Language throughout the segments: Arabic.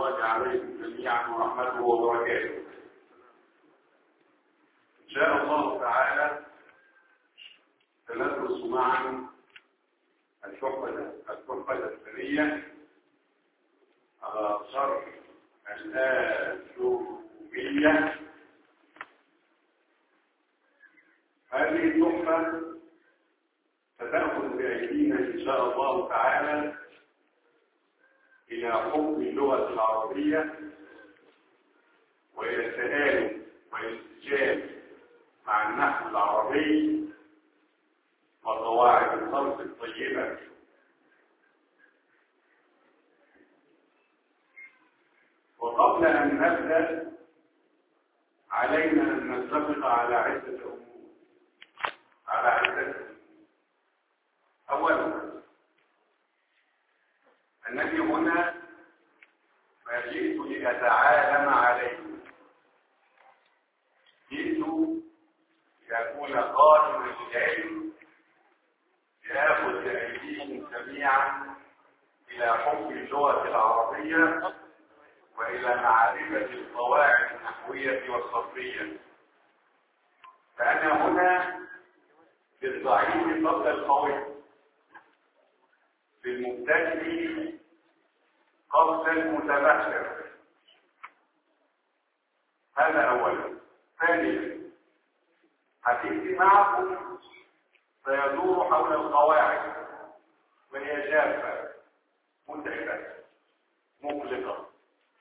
الله عليكم جميعا ورحمته وبركاته. إن شاء الله تعالى سندرس معا التحفة الثانية على شرح الآجرومية. هذه التحفة ستأخذ بأيدينا إن شاء الله تعالى إلى حكم اللغة العربية وإلى التآلف والانسجام مع النحو العربي وقواعد الصرف الطيبة. وقبل أن نبدأ علينا أن نتفق على عدة أمور. أولا، أنني هنا ما جئت لأتعالم عليه، جئت لأكون قادما للعلم لآخذ بأيديكم جميعا إلى حكم اللغة العربية وإلى معرفة القواعد النحوية والصرفية. فأنا هنا للضعيف قبل القوي، للمبتدئ قبل المتبحر. هذا أولا. ثانيا، حديثي معكم سيدور حول القواعد، وهي جافة متعبة مقلقة.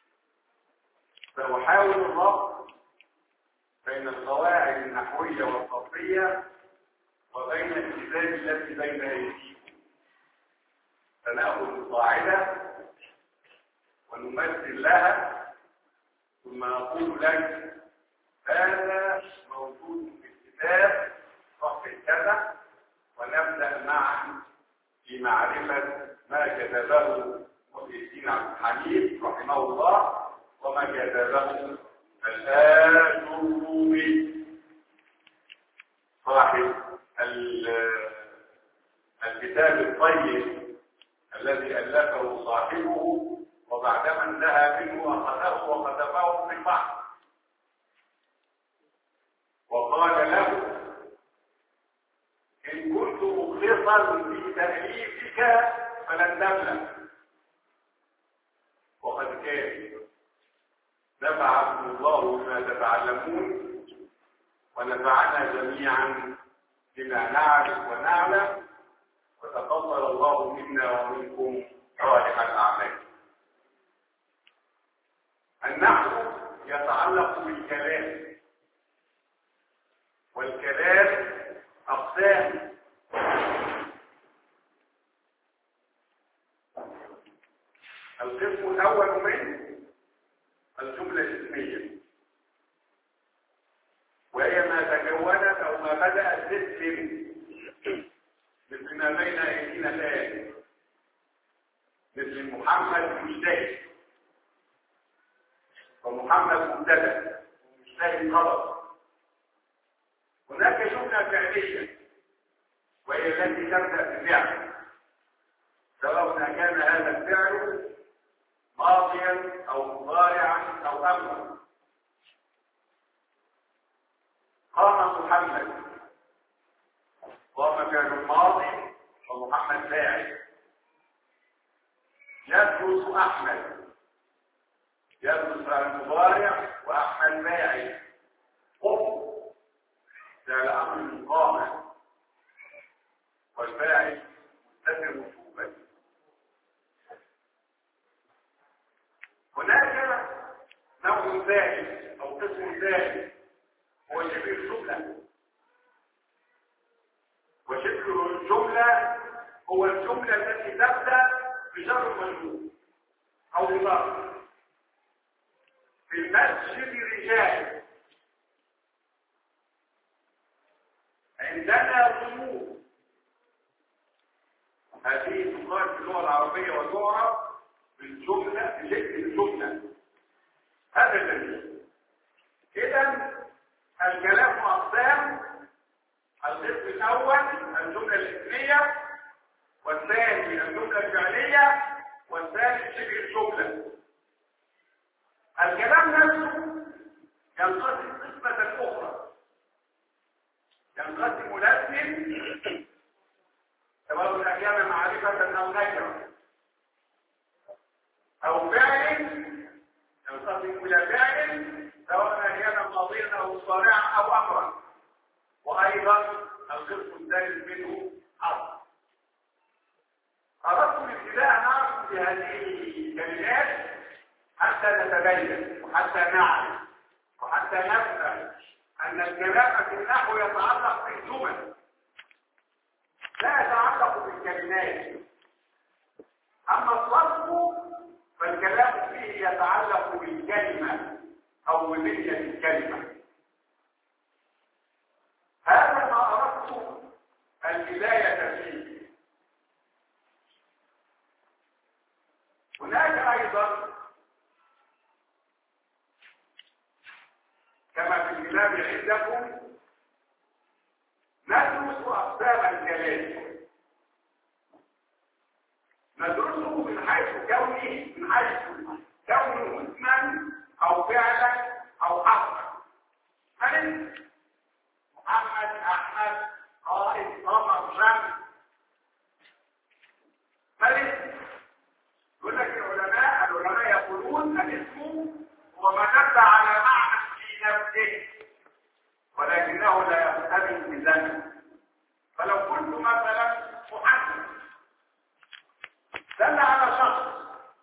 سأحاول الربط بين القواعد النحوية والصرفية وبين الكتاب التي بين أيديكم. سنأخذ القاعدة ونمثل لها، ثم نقول لك هذا موجود في الكتاب صفحة كذا، ونبدأ معا في معرفة ما كتبه محي الدين عبد الحميد رحمه الله وما كتبه الآجرومي صاحب الكتاب الطيب الذي ألفه صاحبه، وبعدما انتهى منه أخذه وكتبه في البحر وقال له: إن كنت مخلصا في تأليفك فلن تبلغ. وقد كان. نفعكم الله بما تتعلمون ونفعنا جميعا بما نعرف ونعلم، وتقبل الله منا ومنكم صالح الأعمال. النحو يتعلق بالكلام، والكلام أقسام. القسم الأول منه الجملة الاسمية، وهي ما تكونت أو ما بدأت تسلم، مثل ما بين أيدينا الآن، مثل محمد مجتهد، ومحمد مبتدأ ومجتهد خبر. هناك جملة فعلية وهي التي تبدأ بفعل، سواء كان هذا الفعل ماضيا أو مضارعا أو أمرا. قام محمد، قام فعل ماضي ومحمد فاعل. يدرس أحمد، يدرس فعل مضارع وأحمد فاعل. قم فعل أمر قام، والفاعل مستتر وجوبا. هناك نوع ثالث أو قسم ثالث هو شبه الجملة. وشبه الجملة هو الجملة التي تبدأ بجر مجرور أو بضرب. في المسجد رجال، عندنا ظروف. هذه تقال في اللغة العربية وتعرف بالجملة بشكل الجملة. هذا الذي إذا الكلام أقسام. القسم الأول الجملة الاسمية، والثاني الجملة الفعلية، والثالث شبه الجملة. نكرة أو فعل ينصرف إلى فعل سواء كان ماضيا أو صانعا أو أمرا. وأيضا القسم الثالث منه حرف. أردت الابتداء نعرف بهذه الكلمات حتى نتبين وحتى نعرف وحتى نفهم أن الكلام في النحو يتعلق بالجمل لا يتعلق بالكلمات. أما الصرف فالكلام فيه يتعلق بالكلمة أو ببنية الكلمة. هذا ما أردت البداية فيه. هناك أيضا كما في الكتاب عندكم ندرس أقسام الكلام. ندرسه من حيث كونه اسما أو فعلا أو حرفا. مثل محمد، أحمد، قائد، قمر، شمس. مثل يقول لك العلماء يقولون الاسم هو ما دل على معنى في نفسه ولكنه لا يقترن بزمن. فلو قلت مثلا محمد دل على شخص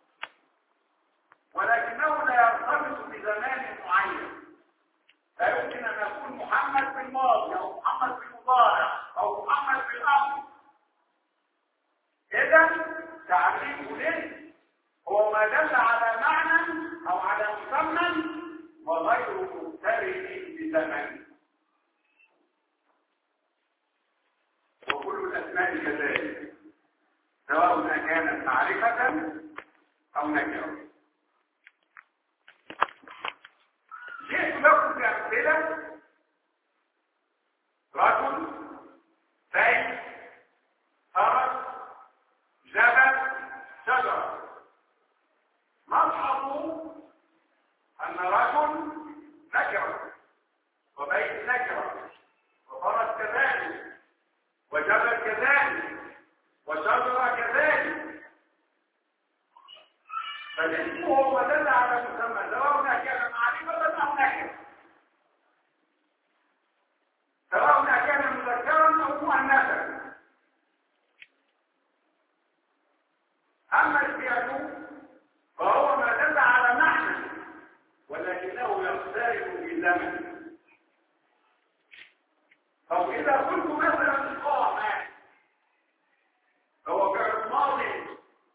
ولكنه لا يرتبط بزمان معين. لا يمكن ان يكون محمد في الماضي او محمد في المضارع او محمد في الامر. اذا تعريفه له هو ما دل على معنى او على مسمى وغير مقترن بزمن. وكل الاسماء كذلك سواء كانت معرفه او نكره. جئت لكم بأمثلة رجل، بيت، فرس، جبل، شجرة. نلحظ أن رجل نكرة وبيت نكرة وفرس كذلك وجبل كذلك وشجرة كذلك. فالاسم هو دل على مسمى سواء كان معرفة أو نكرة، سواء كان مذكرا أو مؤنثا. أما الفعل فهو ما دل على معنى ولكنه يقترب بزمن. أو إذا قلت مثلا قام فهو فعل ماضي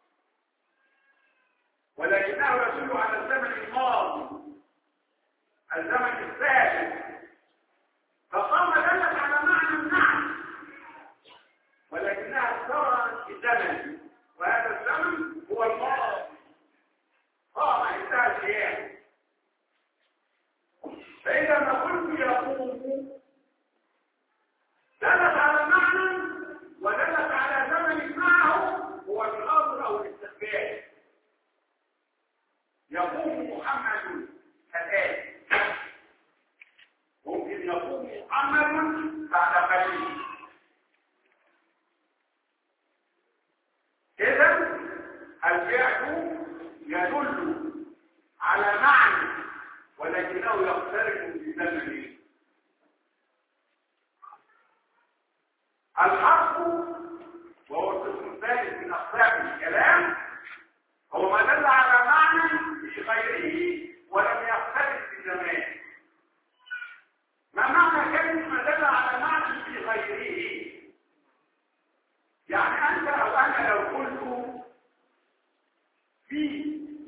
ولكنه يدل على الزمن الماضي الزمن الثالث. فقام دلت على معنى النعم ولكنها اقترنت بزمن وهذا الزمن هو الماضي. قام انتهى القيام. فإذا ما قلت يقوم دلت على معنى ودلت على زمن معه هو الأمر أو الاستقبال. يقوم محمد الآن، ممكن يقوم محمد بعد قليل. إذا الفعل يدل على معنى ولكنه يقترب بزمنه. الحرف وهو القسم الثالث من أقسام الكلام هو ما دل على معنى في غيره ولم يختلف بزمان. ما معنى كلمة ما دل على معنى في غيره؟ يعني أنت أو أنا لو قلت في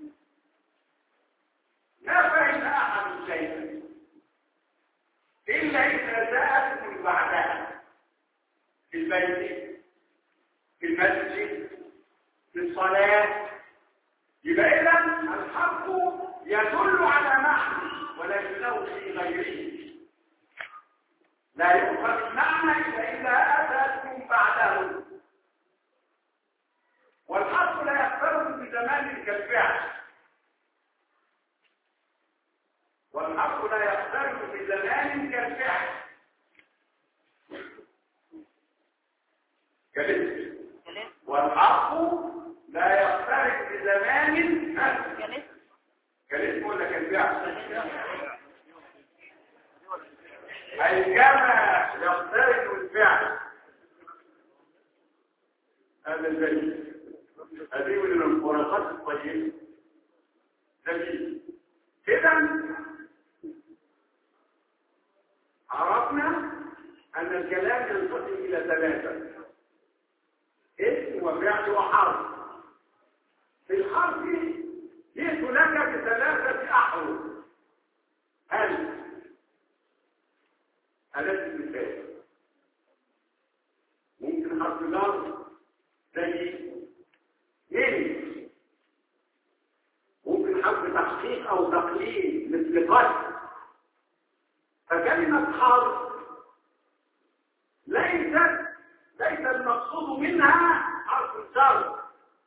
لا فإن أحد شيئا إلا إذا جاءت من بعدها في البيت، في المسجد، في الصلاة. يبقى إذا الحرف يدل على معنى ولكنه في غيره. لا يؤخذ المعنى إلا إذا أتت من بعده. والحرف لا يقترن بزمان كالفعل، والحرف لا يقترن بزمان كالفعل كالاسم. والحرف طيب جميل. إذا عرفنا أن الكلام ينقسم إلى ثلاثة: اسم وفعل وحرف. في الحرف جئت لك بثلاثة أحرف: هل أداة المثال، ممكن حرف جر زي من، ممكن حرف تحقيق أو تقليل مثل قد. فكلمة حرف ليس المقصود منها حرف الجر،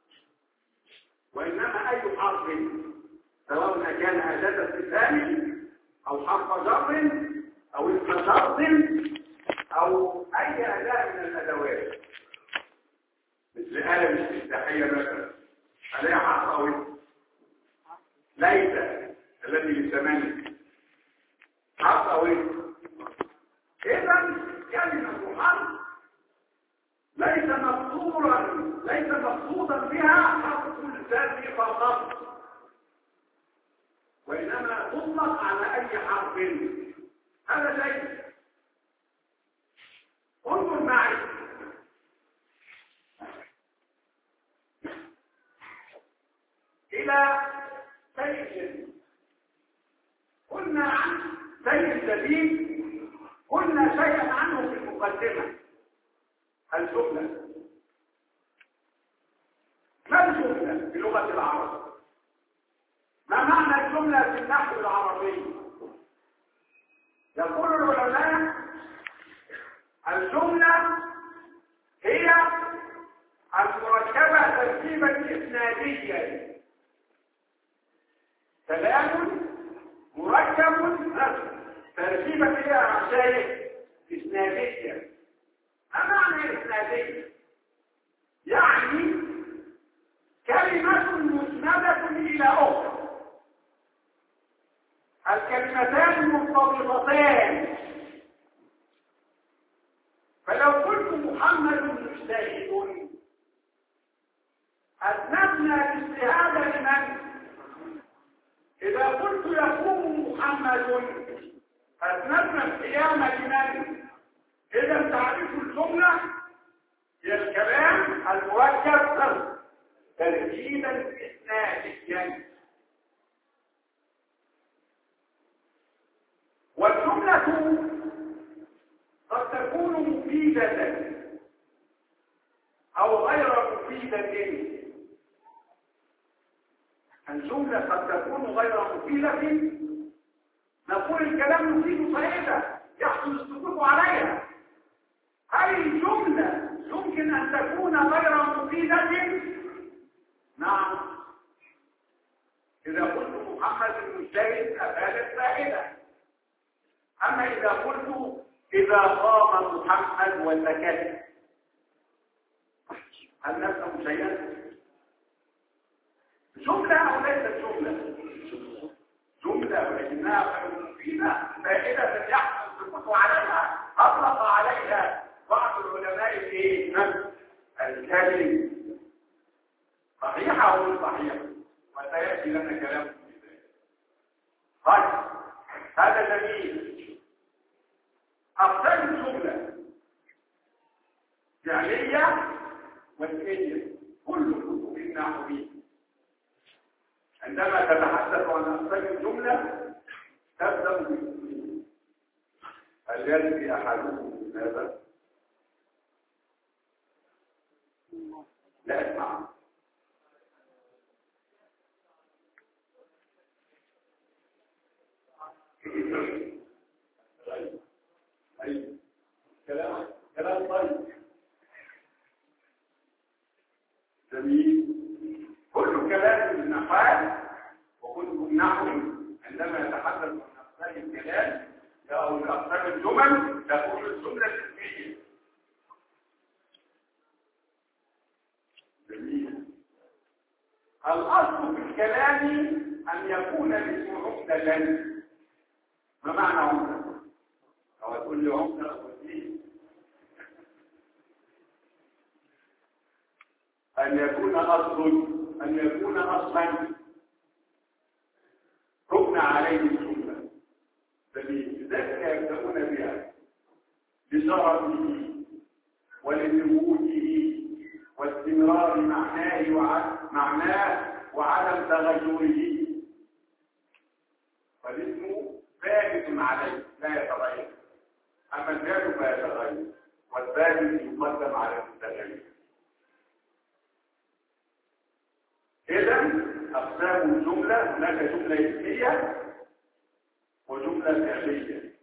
وإنما أي حرف سواء كان أداة استفهام أو حرف جر أو اسم شرط أو أي أداة من الأدوات، مثل آلة الاستفتاحية مثلا، عليها حرف أو اسم. ليس الذي للزمان حرف أو اسم. إذا كلمة حرف ليس مقصودا بها حرف الذات فقط، وإنما تطلق على أي حرف. هذا شيء. انظر معي إلى شيء قلنا عن شيء جديد، قلنا شيئا عنه في المقدمة: الجملة. ما الجملة بلغة العرب؟ ما معنى الجملة في النحو العربي؟ يقول العلماء: الجملة هي المركبة تركيبا إسناديا، كلام مركب تركيبا إلى أعشائه إسناديا. ما معنى إسناديا؟ يعني كلمة مسندة إلى أخرى، الكلمتان مرتبطتان. فلو قلت محمد مجتهد، أسندنا الاجتهاد لمن؟ إذا قلت يقوم محمد، أسندنا القيام لمن؟ إذا تعريف الجملة هي الكلام المركب تركيبا إسناديا. والجملة قد تكون مفيدة أو غير مفيدة. الجملة قد تكون غير مفيدة، نقول الكلام مفيد فائدة يحصل السكوت عليها. هل الجملة يمكن أن تكون غير مفيدة؟ نعم. إذا قلت محمد المجتهد أفادت فائدة. أما إذا قلت إذا قام محمد وسكت، هل نفهم شيئا؟ جملة أو ليست جملة؟ جملة، ولكنها غير مفيدة فائدة يحصل السكوت عليها. أطلق عليها بعض العلماء الكلم. صحيحة أو غير صحيحة؟ وسيأتي لنا كلام في ذلك. طيب، هذا جميل. أقسام الجملة فعلية واسمية. كل كتب النحو عندما تتحدث عن أقسام الجملة تبدأ بالاسمية. هل يجري أحدهم هذا؟ لا أسمع. طيب، كلام طيب جميل. كل كلام النحاة وكل النحو عندما يتحدث عن أقسام الكلام أو أقسام الجمل تكون الجملة الاسمية. جميل. الأصل في الكلام أن يكون الاسم عمدة. ما معنى عمدة؟ أو تقول لي عمدة أو تقول أن يكون أصل أن يكون أصلا ركن عليه الجملة لذلك يبدأون بها لشرفه ولثبوته واستمرار معناه وعدم تغيره، فالاسم ثابت عليه لا يتغير، أما الفعل فيتغير والثابت يقدم على المتغير. إذا أقسام الجملة هناك جملة اسمية وجملة فعلية.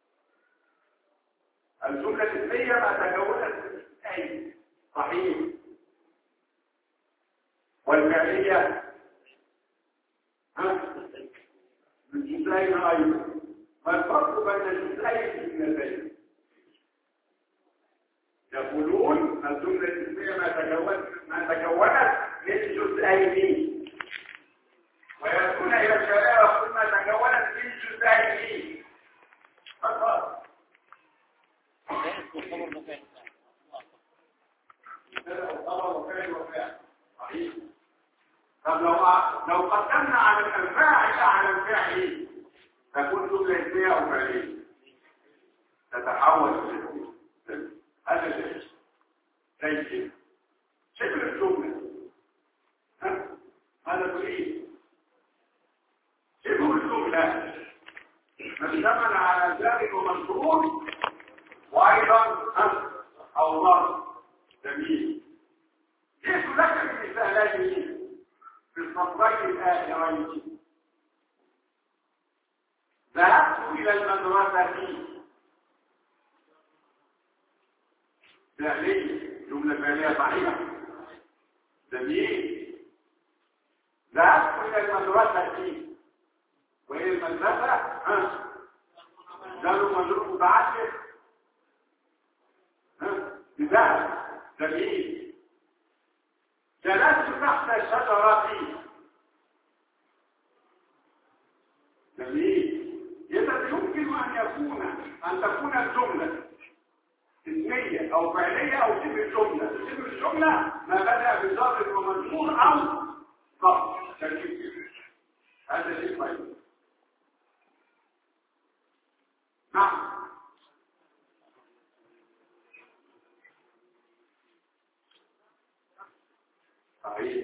الجملة الاسمية ما تكونت من اسمين صحيح، والفعلية من جزئين أيضا. ما الفرق بين الجزئين الجملتين؟ يقولون الجملة الاسمية ما تكونت من جزئين، ويأتون إلى الكلام يقول ما تكونت من جزئين. فقط صحيح. طب لو قدمنا على الفاعل على الفاعل تكون جملة اسمية أو فعلية، تتحول إلى هذا شيء زي شكل الجملة. هذا تريد شبه الجملة مشتمل على زائد ومشروط وأيضا أو ضرب. جميل. جئت لك بمثالين في السطرين الآخرين. ذهبت إلى المدرسة فعلية، جملة فعلية صحيحة. جميل. ذهبت إلى المدرسة، وهي المدرسة قالوا مجرور متعدد بذهب. جميل. جلست تحت الشجرة. جميل. إذا يمكن أن تكون الجملة اسمية أو فعلية أو شبه الجملة. شبه الجملة ما بدأ بظرف ومجرور أو ظرف. هذا شيء طيب. نعم. صحيح.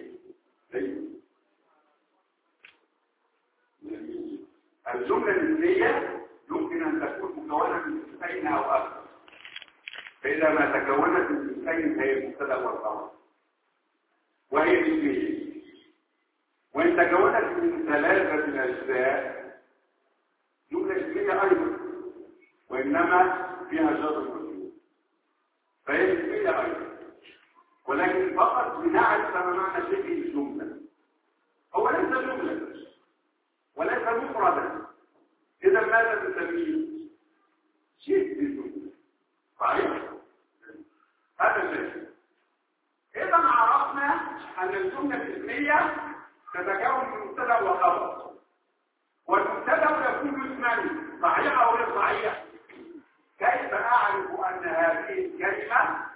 الجملة الاسمية يمكن أن تكون مكونة من جزئين أو أكثر، فإذا ما تكونت من جزئين فهي المبتدأ والخبر وهي اسمية. وإن تكونت من ثلاثة أجزاء جملة اسمية أيضا، وإنما فيها جر ومجرور فهي اسمية أيضا، ولكن فقط بنعرف ما معنى شبه الجملة. هو ليس جملة وليس مفردا، إذا ماذا نسميه؟ شبه الجملة. صحيح؟ هذا الشيء. إذا عرفنا أن الجملة الاسمية تتكون من مبتدأ وخبر، والمبتدأ يكون اسمين صحيح أو غير صحيح. كيف أعرف أن هذه الكلمة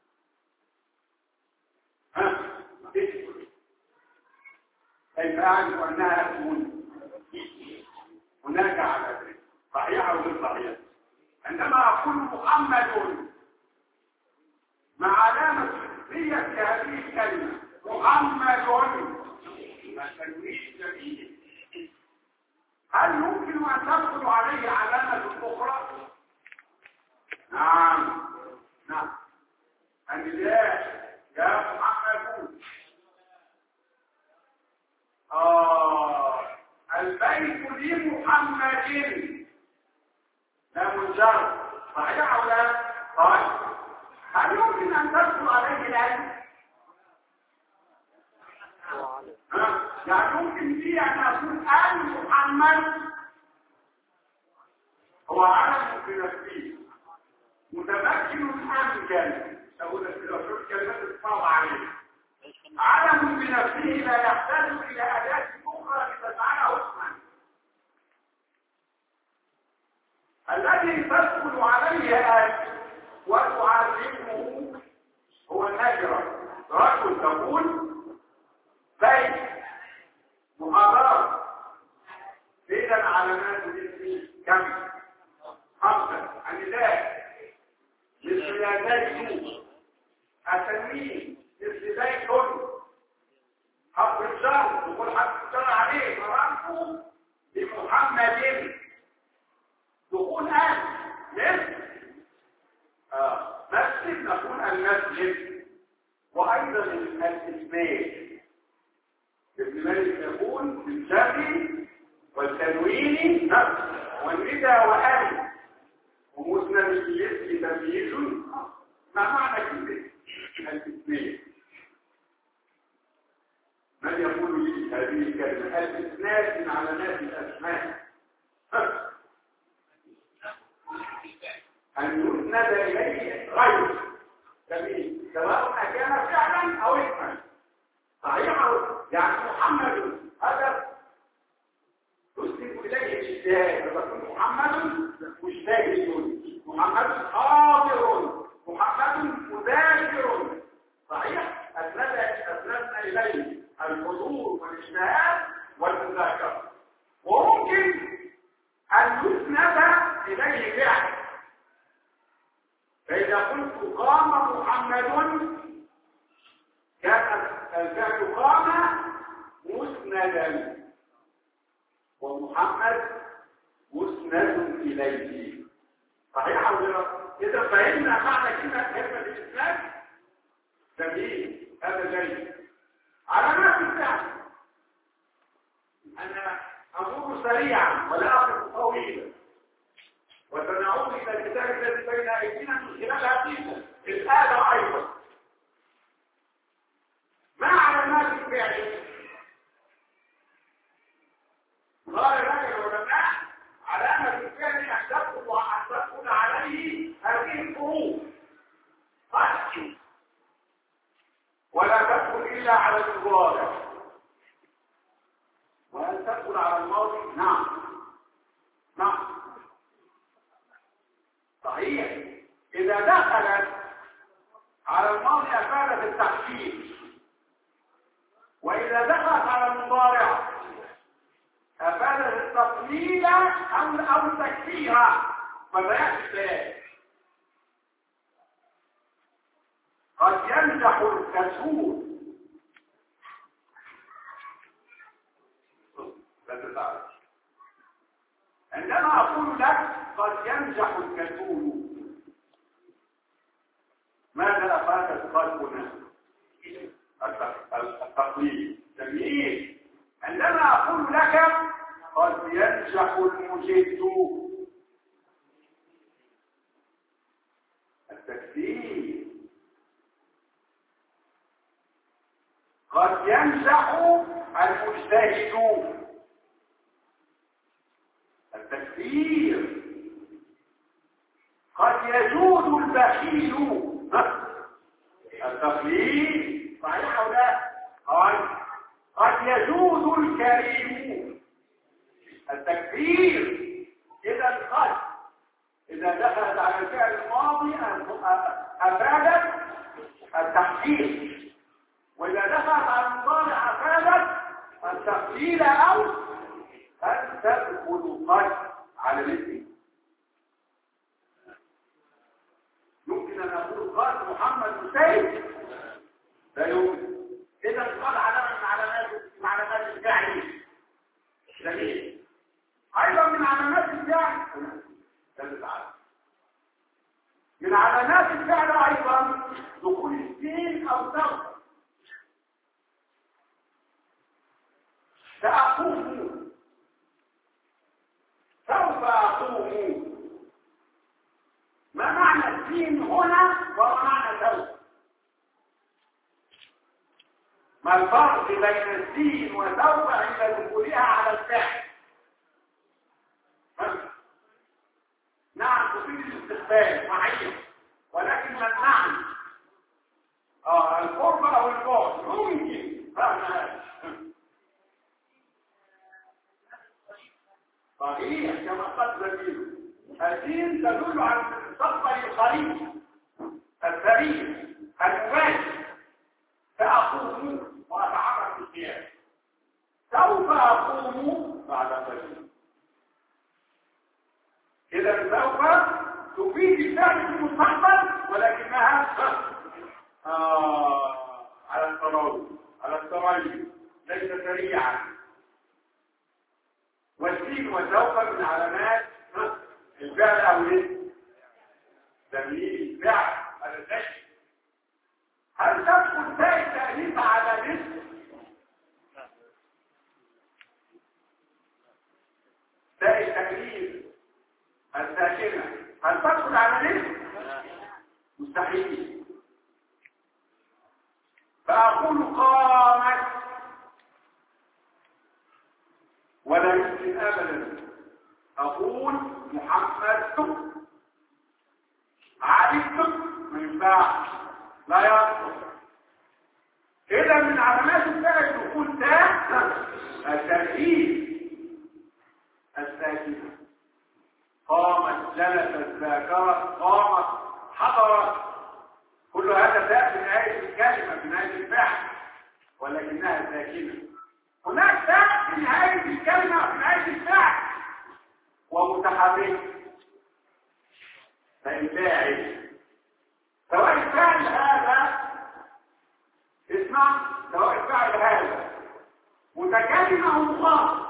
كيف أعرف أنها اسم؟ هناك علامات صحيحة أو غير صحيحة. عندما أقول محمد مع علامة اسمية هذه الكلمة محمد تنوين جميل، هل يمكن أن تدخل عليه علامة أخرى؟ نعم. النداء يا محمد. البيت لمحمد لا منجر. صحيح أو لا؟ طيب هل يمكن أن تدخل عليه العلم؟ يعني ممكن فيه أن أقول آل محمد هو علم بنفسه متمكن أمكن أقول لك الرسول كلمات الصعبة عليه علم بنفسه لا يحتاج إلى أداة أخرى لتجعله اسما. الذي تدخل عليه آل وتعلمه هو النكرة. رجل تقول زيد الشر يقول حرف الشر عليه مررت بمحمد دخول مسجد مسجد نقول المسجد. وايضا الاثبات ابن مالك يقول بالشر والتنوين نفس والندى وألف ومسند الاسم تمييز. ما معنى كده الاثنين؟ من يقول لي هذه الكلمة الاثنان من علامات الأسماء أن يسند إليه غير جميل سواء كان فعلا أو اسما. صحيح يعني محمد هذا تسند إليه الشاهد فيكون محمد مجتهد محمد حاضر محمد مذاكر. صحيح أسندنا إليه الحضور والاجتهاد والمذاكرة. وممكن أن يسند إليه فعل. فإذا قلت قام محمد كان الفعل قام مسندا ومحمد مسند إليه. صحيح أو لا؟ إذا فهمنا معنى كلمة الإسلام جميل هذا جيد. علامات الفعل أنا أمر سريعا ولا أقف طويلا وسنعود إلى الكتاب الذي بين أيدينا من خلال حديثا الآلة أيضا. ما علامات الفعل؟ قال لك العلماء علامة الفعل أن تدخل عليه هذه الفروق ولا تدخل إلا على المضارع. وهل تدخل على الماضي؟ نعم صحيح. إذا دخلت على الماضي أفادت التحقيق، وإذا دخلت على المضارع أفادت التقليل أو التكثير. فبيان البيان قد ينجح الكسول. لا تتعرف عندما أقول لك قد ينجح الكسول ماذا أفادت قلبنا؟ التقليد. جميل. عندما أقول لك قد ينجح المجد التكثير. قد ينجح المجتهد التكثير. قد يجود البخيل التقليد. صحيح أو لا؟ قد يجود الكريم التكثير. إذا قد إذا دخلت على الفعل الماضي أفادت التحقيق، وإذا دخلت على المضارع أفادت التقليل أو أن تدخل قد على الاسم. يمكن أن أقول قد محمد سيد لا يمكن. إذا قد علامة من علامات الفعل. جميل. أيضا من علامات الفعل من علامات الفعل أيضا دخول السين أو سوف. سأقوم سوف أقوم. ما معنى السين هنا وما معنى سوف؟ ما الفرق بين السين وسوف عند دخولها على الفعل؟ نعم تفيد الاستقبال معين، ولكن ما المعنى القرب او البعد ممكن فهمها صحيح كما قد ذكرت. الدين تدل على المستقبل القريب السريع المباشر. سأقوم وأتحرك في القيام. سوف أقوم بعد قليل. إذا سوف تفيد الفعل في المستقبل ولكنها على التراوي على التراوي ليس سريعا. والسين وسوف من علامات الفعل او ايه؟ تمييز الفعل. هذا الشيء. هل تدخل تاء التأنيث على نصف؟ تاء التأنيث الساكنة هل تدخل على نصف؟ مستحيل. فأقول قامت ولا يمكن أبدا أقول محمد علمت ما ينفعش لا يصلح. إذا من علامات الفعل دخول تاء التأكيد الساكنة. قامت جلست ذاكرت قامت حضرت كل هذا تاء في نهاية الكلمة في نهاية الفعل ولكنها ساكنة. هناك تاء في نهاية الكلمة في نهاية الفعل ومتحرك فالفاعل سواء الفعل هذا اسمع سواء الفعل هذا متكلم او مخاطب.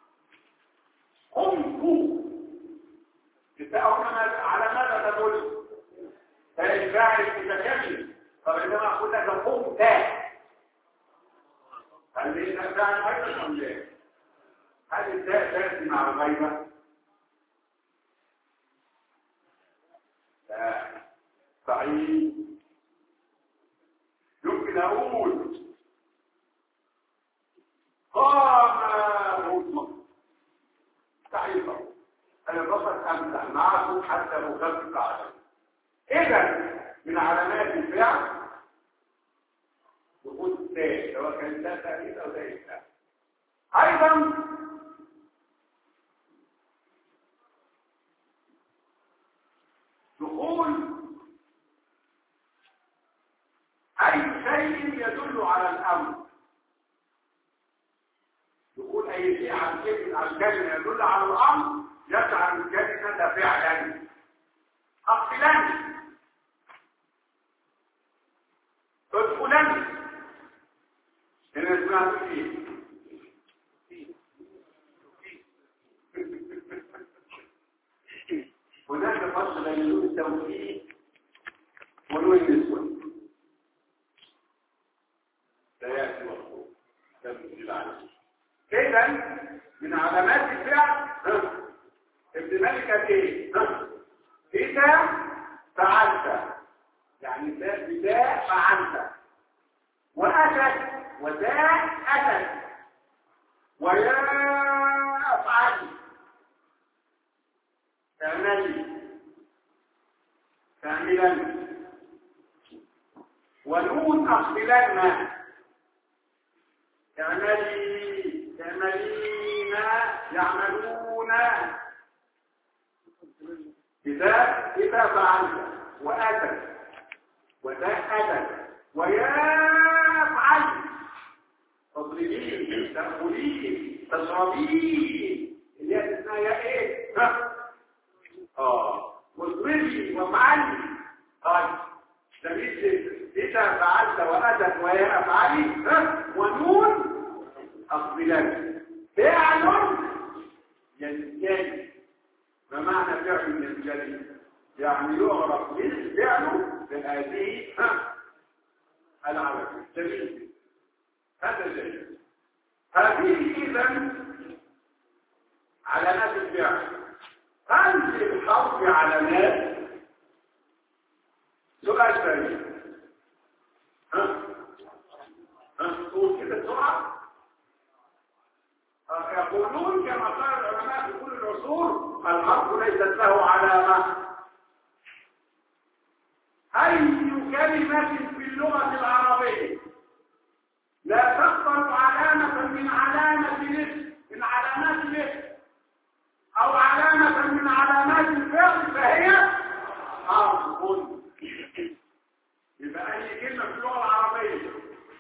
قمت تتأون على ماذا تدل؟ فالفاعل متكلم. طب عندما اقول لك قمت هل ليس فعل ايضا ام لا؟ هل التاء تاتي مع الغيبه؟ لا صحيح. يمكن اقول قام مطلق صحيح. انا بصرت امزح معكم حتى اخفف عليه. اذا من علامات الفعل دخول التاء سواء كان تاء تأنيث او تاء إسلام. ايضا دخول اي شيء يدل على الامر. دخول اي شيء عن كلمه يدل على الامر يجعل الكلمه فعلا. اقبلن ادخلن هنا اسمها ايه؟ هناك فرق بين نون التوكيد ونون النسوة. لا يأتي وقته تمثيل عليه. إذا من علامات الفعل ابن ملكة ايه؟ إذا فعلت يعني بدا فعلت وأتت وذا أتت ويا أفعل تعملا ونون أقبلن تعملين يعملون. إذا فعلت وأتت وذا أتت ويفعل تضربين تأكلين تشربين اللي هي اسمها يا ايه؟ واضربي وافعلي. طيب جميل. إذا فعلت وأتت ويفعلي ونون أقبلن فعل ينجلي. ما معنى فعل ينجلي؟ يعني يعرف بالفعل بهذه العلامة. جميل. هذا جيد. هذه إذن علامات الفعل. هل للحرف علامات؟ سؤال ثاني. قول كده بسرعة. يقولون كما قال العلماء في كل العصور الحرف ليست له علامة. أي كلمة في اللغة العربية لا تقبل علامة من علامات الاسم أو علامة من علامات الفعل فهي حرف. يبقى أي كلمة في اللغة العربية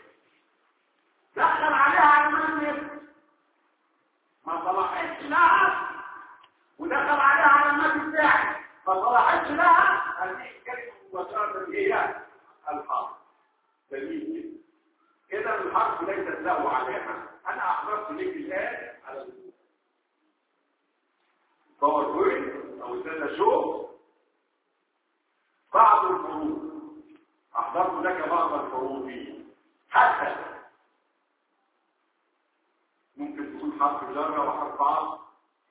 دخل عليها علامات الاسم ما صلحتش لها ودخل عليها علامات الفعل ما صلحتش لها، هذه الكلمة مباشرة هي الحرف. دليل كده الحرف الحرف ليست له علامة. أنا أحضرت لك الآن على الباوربوينت أو الداتا شو بعض الحروف، أحضرت لك بعض الحروف حتى ممكن تكون حرف جر وحرف عطف،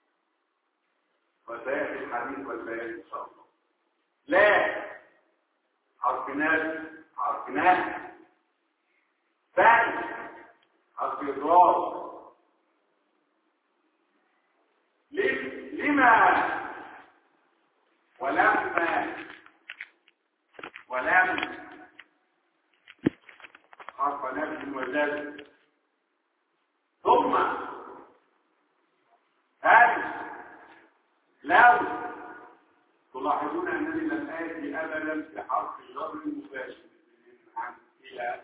وسيأتي الحديث والبيان إن شاء الله. لا، حرف ناس، حرف ناس ثاني، حرف إضراب. لما ولما ولم حرف نفس وزاد، ثم هل لو. تلاحظون أنني لم آتي أبدا بحرف جر مباشر عن إلى.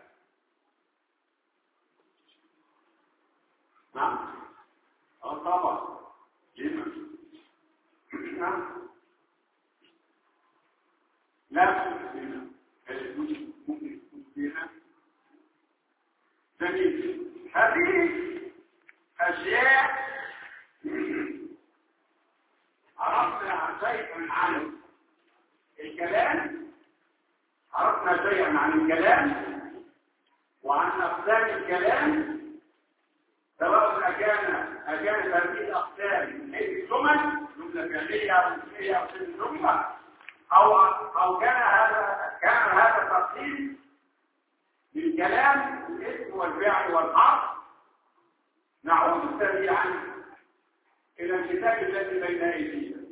نعم طبعا. لما نعم لا ممكن يكون فيها جميل. هذه أشياء عرفنا شيئا عن الكلام، عرفنا شيئا عن الكلام وعن أقسام الكلام، سواء أكانت هذه الأقسام من حيث الجمل، جملة فعلية أو اسمية أو صفة جملة، أو كان هذا تقسيم للكلام الاسم والفعل والحرف. نعود سريعا إلى الكتاب الذي بين أيدينا.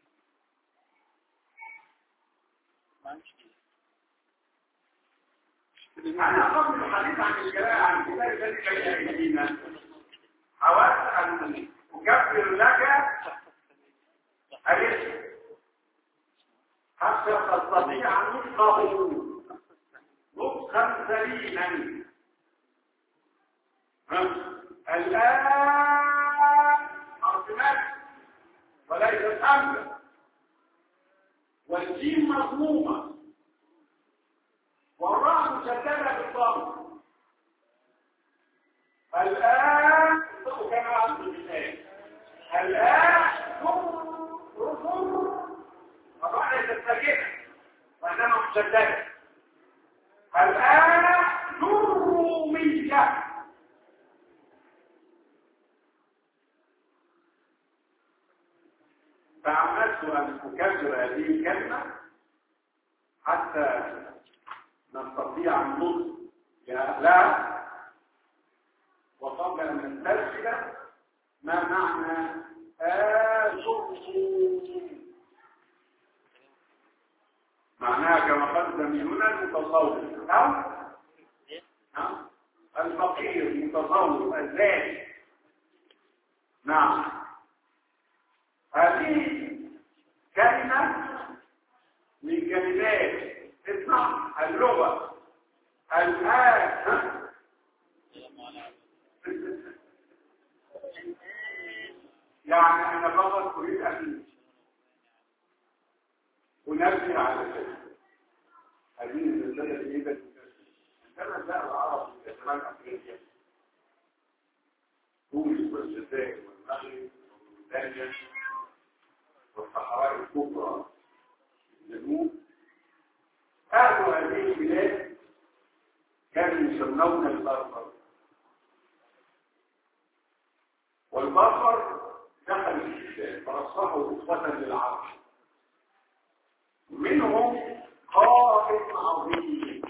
أنا قبل الحديث عن الكلام عن الكتاب الذي بين أيدينا حاولت أن أكبر لك الاسم حتى تستطيع نطقه نطقا سليما. الآن حرف مد وليست همزة، والجيم مضمومة والراء مشددة بالضم. الآن كما عندي الآن الراء ليست ساكنة وإنما مشددة. الآن جرمية. فعملت أن أكبر هذه الكلمة حتى نستطيع النطق لأهلها، وقبل أن نسترسل ما معنى آجرهم. معناها كما قال زميلنا المتصوف أو الفقير المتصوف الذاتي. نعم، هذه كلمة من كلمات اسمع اللغة الآن. يعني أنا فقط أريد أن أنبه على شيء. هذه الرسالة الجديدة عندما جاء العرب في شمال أفريقيا، تونس والجزائر والمغرب وموريتانيا والصحراء الكبرى في الجنوب، أهل هذه البلاد كانوا يسمون البربر، والبربر دخل الإسلام فرصحوا أخوة للعرب. منهم قائد عظيم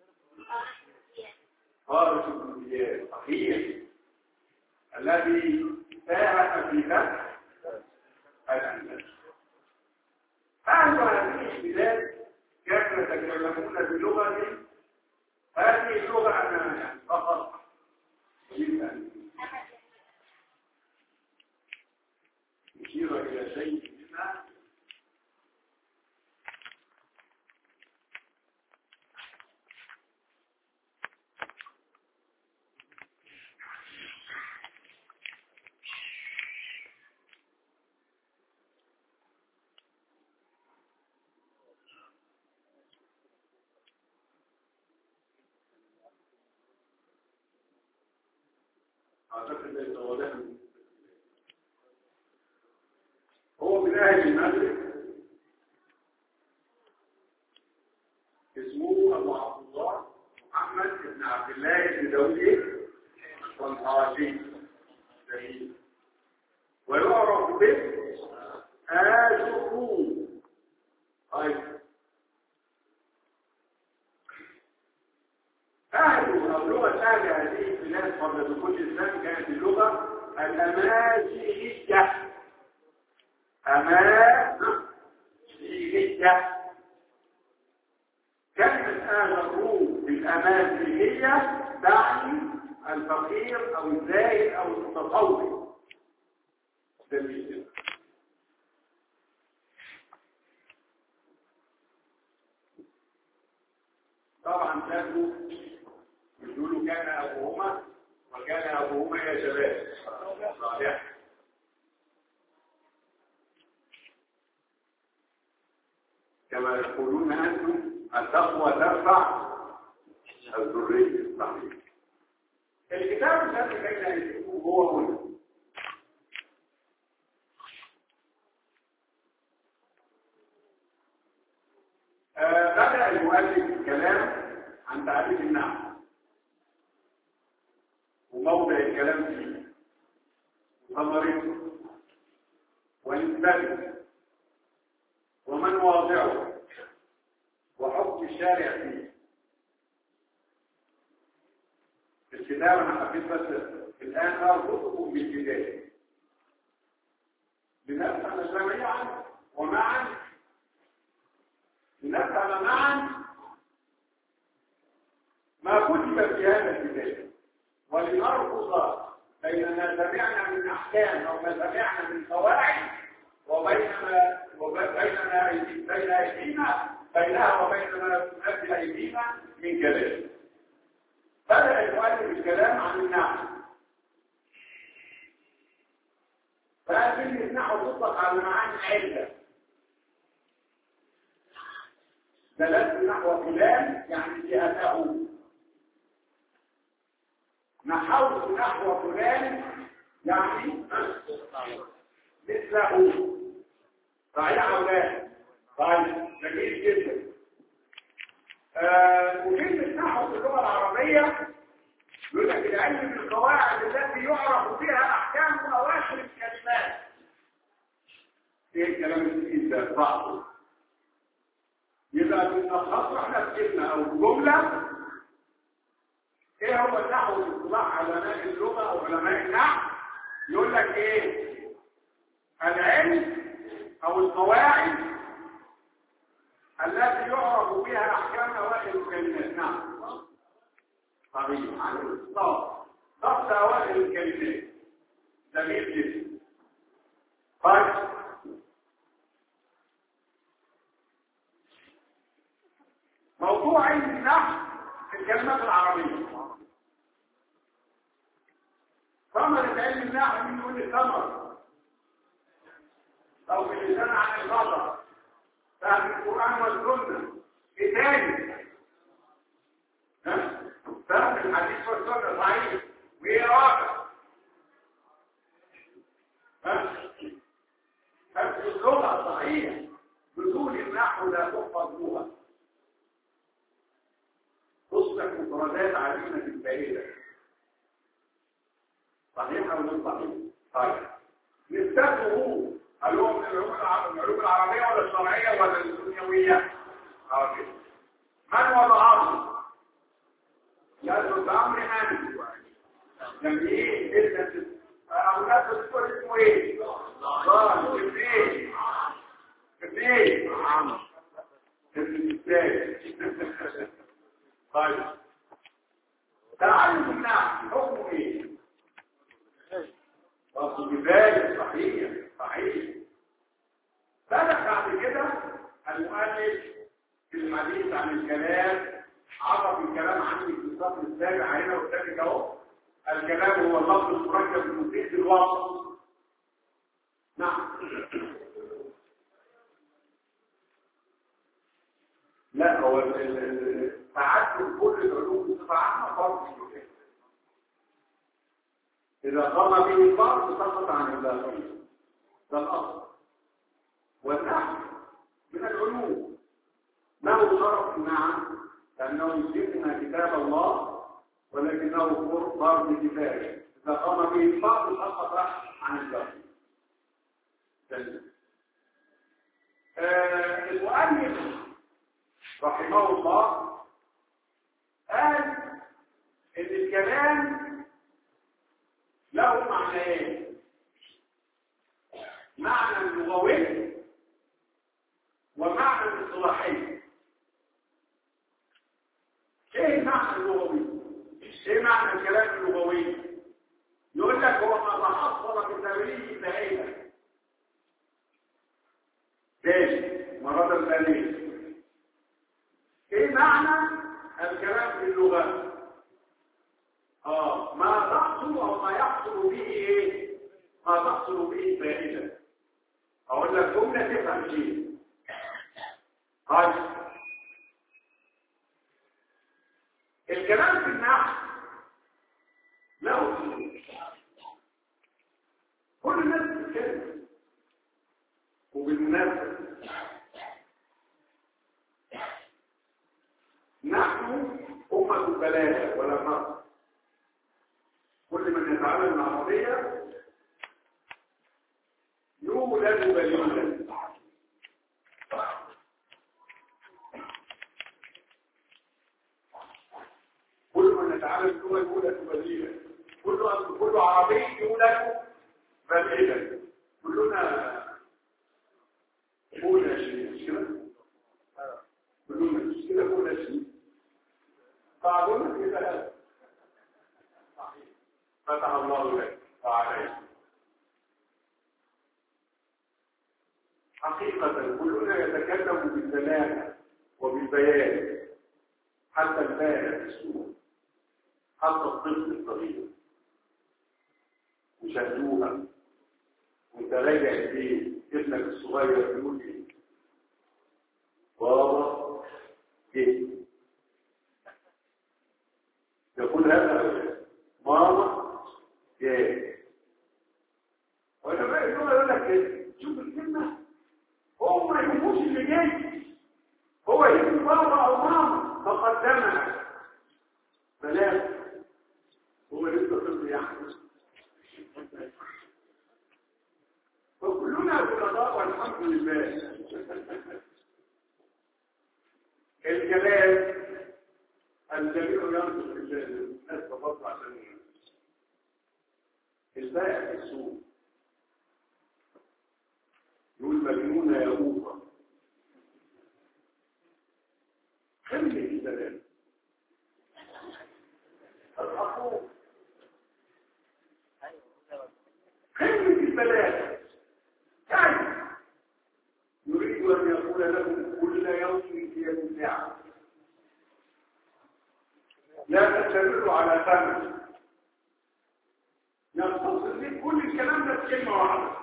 فارس بن زياد أخيه الذي ساهم في فتح الأندلس. أهل هذه البلاد كانوا يتكلمون بلغة، هذه اللغة أنا فقط أريد أن أشير إلى شيء منها. اعتقد ان هو من اهل المغرب، اسمه ابو عبد الله محمد بن عبد الله بن داوود والحاشي، ويعرف باسم آجروم. أهل أو لغة أهل هذه البلاد قبل دخول الإسلام كانت اللغة الأمازيغية. أمازيغية. كلمة آجروم بالأمازيغية تعني الفقير أو الزاهد أو المتطور. جميل. طبعا كانوا يقولوا كان أبوهما وكان أبوهما يا شباب صالح. كما يقولون أنتم التقوى ترفع الذرية. صحيح. الكتاب الذي بين أيديكم هو هنا. بدأ المؤلف الكلام عن تعريف النحو وموضع الكلام فيه وثمرته ونسبته ومن واضعه وحكم الشارع فيه. الكتاب انا حبيت بس الان اربطكم بالكتاب لنفهم جميعا ومعا، لنفهم معا ما كتب في هذا الكتاب، ولنربط بين ما سمعنا من احكام او ما سمعنا من قواعد وبين ايدينا بينها وبين ما تؤدي ايدينا من كلام. بدأ المؤلف الكلام عن النحو. فكلمة النحو تطلق على معاني عدة. دلالة نحو فلان يعني جهته، نحوت نحو فلان يعني مثله. صحيح او لا؟ طيب جميل جدا. وكلمة نحو في اللغة العربية يقول لك العلم بالقواعد التي يعرف بها احكام اواخر الكلمات. ايه الكلام الجديد ده؟ بعضه يبقى بنلخصه احنا في كلمه او جمله. ايه هو النحو باصطلاح علماء اللغه او علماء النحو؟ يقول لك ايه؟ العلم او القواعد التي يعرف بها احكام اوائل الكلمات. نعم صحيح. عن الاصطلاح ضبط اوائل الكلمات. جميل جدا. طيب موضوع علم النحو في الكلمات العربيه. ثمرة علم النحو من يقول لي ثمرة أو في اللسان عن الغضب فهم القرآن والسنة. إيه تاني؟ فهم الحديث والسنة صحيح. وإيه رابع؟ فهم اللغة صحيح. بدون النحو لا تحفظ لغة. تصبح مفردات عديمة الفائدة. صحيح أو غير صحيح؟ طيب نستخدمه هل هو من العلوم العربية ولا الشرعية ولا الدنيوية؟ من وضعه؟ يدرس بأمر من؟ جميل جدا. أولاد الدكتور اسمه إيه؟ ضال ابنين ابنين ابن الثاني. طيب تعلم النحو حكمه إيه؟ أصل بذلك صحيح صحيح. بدأ بعد كده المؤلف في الحديث عن الكلام عرف الكلام عنه في الصف السابع هنا والثالث اهو. الكلام هو اللفظ المركب المفيد بالوصف. نعم. لا هو تعدد كل العلوم بصفة عامة فرض. إذا قام به البعض سقط عن الباقي، ده الأصل. والنحو من العلوم له شرف نعم، لأنه يسلمنا كتاب الله، ولكنه فرض كفاية. إذا قام به البعض سقط عن الباقي. المؤلف رحمه الله قال إن الكلام له معنيين: معنى لغوي ومعنى اصطلاحي. ايه المعنى اللغوي؟ ايه معنى الكلام اللغوي؟ يقول لك هو ما تحصل بتأويله فائدة. تاني مرة ثانية، ايه معنى الكلام باللغة؟ ما تحصل او ما يحصل به ايه؟ ما تحصل به فائدة. اقول لك جملة تفهم شيء. طيب الكلام في النحو له أصول. كل الناس بتتكلم. وبالمناسبة نحن أمة البلاغة ولا فرق. كل من يتعلم العربية يولد بليغا. كل من يتعلم اللغة يولد بليغا. كل عربي يولد بليغا. كلنا شيء مش كده؟ كلنا مش كده كلنا شيء. بعضنا في ثلاثة. فتح الله لك وعليك. حقيقة كلنا يتكلم بالبلاغة وبالبيان، حتى البائع في السوق، حتى الطفل الصغير وشهدوها. وانت راجع البيت ابنك الصغير يقول ايه؟ بابا جه. يقول هذا ماما جه. وانا بقى يقول لك ايه؟ شوف الكلمه، هو ما يهموش اللي جاي، هو يهمه بابا او ماما فقدمها. بلاش هو لسه طفل يحدث. فكلنا بلغاء والحمد لله. الكلام الجميع ينظر الناس تفضل عشان البائع في السوق يقول مجنون يا أوفا. خلي الكلام الأخوه خلي البلاغ. يعني يريد أن يقول لكم كل يوم في ساعة، لا تستمروا على فهم. يختصر لك كل الكلام ده في كلمة واحدة.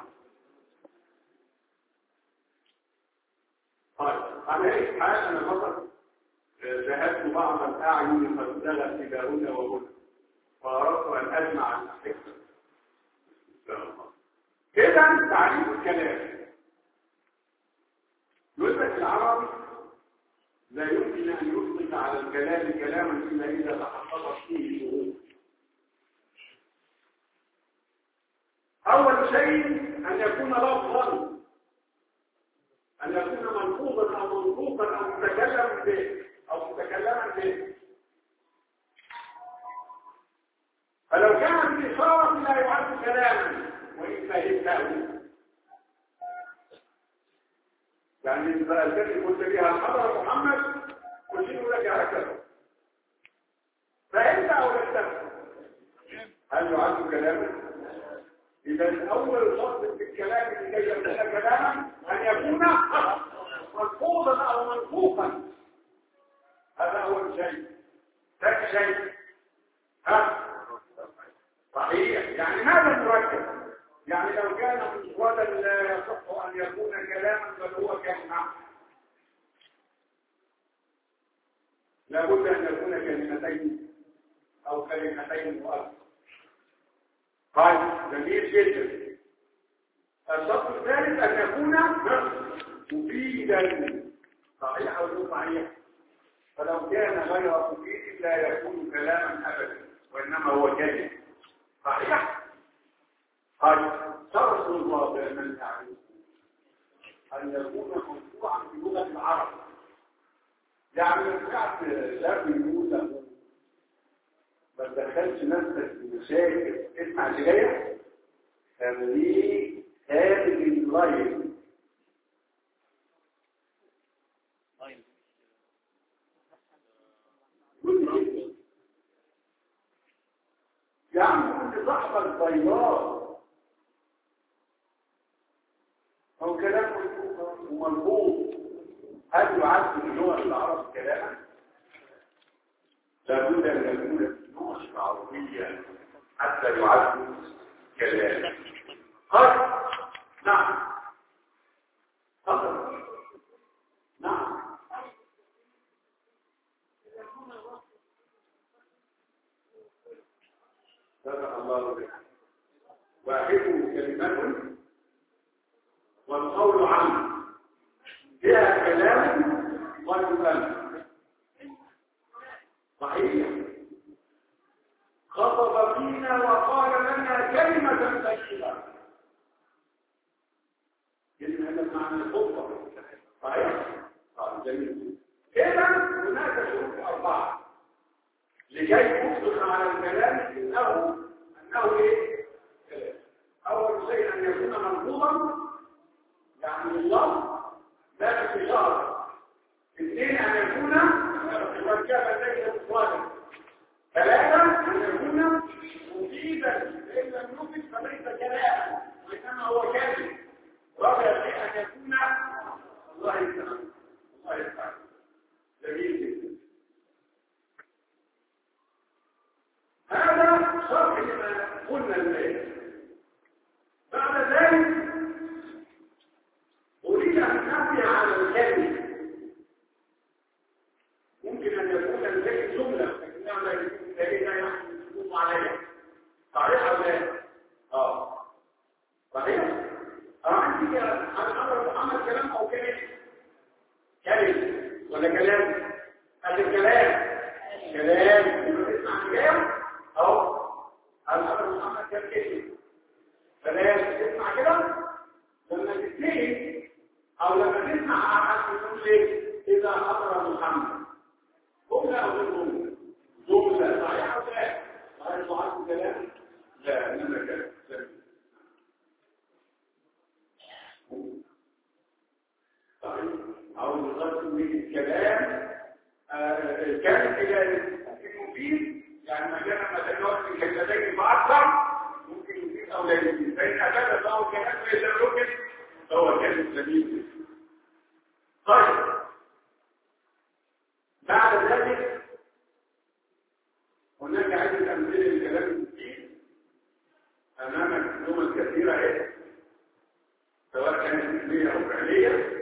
طيب على أي حال أنا فقط ذهبت بعض الأعين قد زغت إلى هنا وهنا، فأردت أن أجمع الحكمة إن شاء الله. إذا تعريف الكلام يقول لك العربي لا يمكن أن يطلق على الكلام كلاما إلا إذا تحققت فيه شروط. أول شيء أن يكون لفظا، أن يكون ملفوظا أو منطوقا أو متكلما به. فلو كانت الإشارة لا يعد كلاما وإن فهمته. يعني التي قلت بها الحضر محمد أشير لك هكذا، فهمت أو لم تفهم، هل يعد كلاما؟ إذا أول شرط في الكلام لكي يكون كلاما أن يكون ملفوظا أو منطوقا. هذا أول شيء. ثاني شيء صحيح. يعني هذا مركب. يعني لو كان مفردا لا يصح أن يكون كلاما بل هو كلمة. لابد أن يكون كلمتين أو كلمتين وأكثر. طيب جميل جدا. الشرط الثالث ان يكون مفيدا. صحيح او غير صحيح؟ فلو كان غير مفيد لا يكون كلاما ابدا وانما هو كلمه. صحيح؟ طيب شرط الرابع من يعرف ان يكون موضوعا في لغه العرب. يعني رجعت شاب يقول ما تدخلش نفسك في مشاكل. اسمع اللي جايه. خليك خارج اللاين. يعني كنت صاحب الطيار او كلام وملبوط. هل يعد في لغه العرب كلاما؟ لابد ان يكون في اللغه العربيه حتى يعد كلاما. طيب نعم تفضل. نعم صدق الله بك. واحد كلمات والقول عنه فيها كلام ويكلم. صحيح. خطب فينا وقال لنا كلمة طيبة. كلمة هذا معنى الخطبة. صحيح؟ جميل. إذا هناك شروط أربعة لكي نطلق على الكلام أنه إيه؟ أول شيء أن يكون ملفوظا يعني الله لا استشارة. اثنين أن يكون مركبة ليس مصادر. ثلاثة أن يكون مفيدا فإن لم يفد فليس كلاما وإنما هو كلمة. رابع شيء أن يكون الله يسلم. الله يسلم. جميل جدا. هذا شرح لما قلنا الليل. بعد ذلك أريد أن نبني على الكلمة. ممكن أن يكون الليل جملة لكنها لا يكون الليل لا يحدث عليها. صحيح أو لا؟ صحيح؟ عندي عمل كلام أو كلمة. كلمة ولا كلام؟ هذا الكلام كلام. لما تسمع كلام أو الأمر محمد كان كلمة. فلا تسمع كده لما تتنين أو لما تسمع أحد يقول ليه إذا أمر محمد جملة أو غير جملة. جملة صحيحة أو لا؟ صحيح صحيح كلام؟ لا إنما كلام. صحيح. أو نقسم من الكلام الكلام إلى المفيد يعني ما تجاوز من كلمتين فأكثر ممكن يفيد أو لا يفيد. فإن أجاب الله كلام ليس يمكن فهو كلام سليم. طيب بعد ذلك هناك عدة أمثلة للكلام المفيد أمامك جمل كثيرة سواء كانت علمية أو فعلية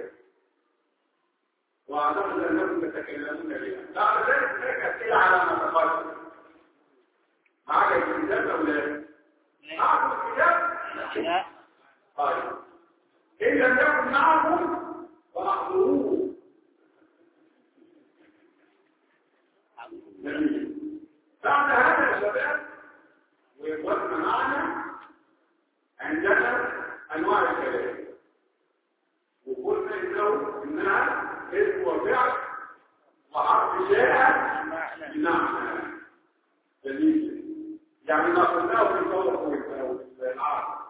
وأعتقد أنكم تتكلمون بها. بعد ذلك هناك أسئلة على ما تقدم. معك الكتاب أو لا؟ معكم الكتاب؟ لا. طيب إن لم يكن معكم فاحضروه. جميل. بعد هذا يا شباب وإخوتنا معنا عندنا أنواع الكلام وقلنا إنها اسم وفعل وحرف جاء بمعنى. جميل. يعني ما قلناه في صوره العرب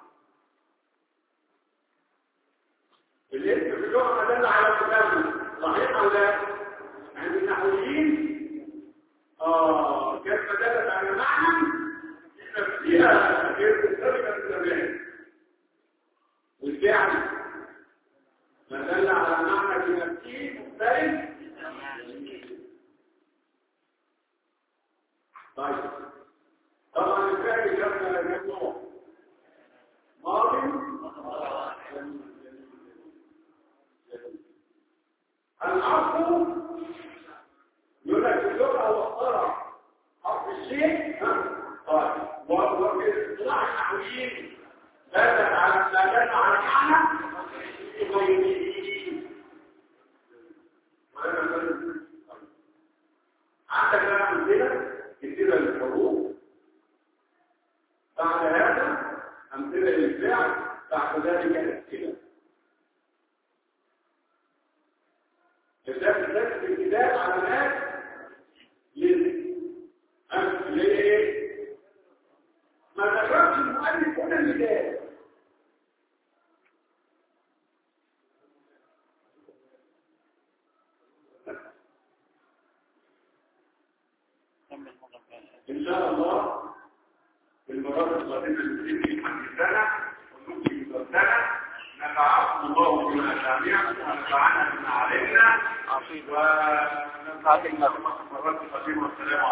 الاسم في اللغه ما دل على مكانه. صحيح او لا؟ عند النحويين كلمه دلت على معنى في نفسها غير مختلفه بالزمان. والفعل ما دل على معنى في نفسه مختلف. طيب طبعا الفعل كم نوع؟ ماضي العفو يقول لك اللغه هو الطرف حرف الشيء وفي الاصطلاح معنى غيره. عندك بقى امثله كثيره للحروف. بعد هذا امثله للفعل، بعد ذلك الاسئله. كتاب في الكتاب علامات ليه؟ ما ذكرش المؤلف ولا الكتاب. إن شاء الله في المرات القادمة اللي عن السنة ونكتب السنة نفعكم الله بما سمعتم ونفعنا بما علمنا ونفعكم الله في المرات القادمة. والسلام عليكم.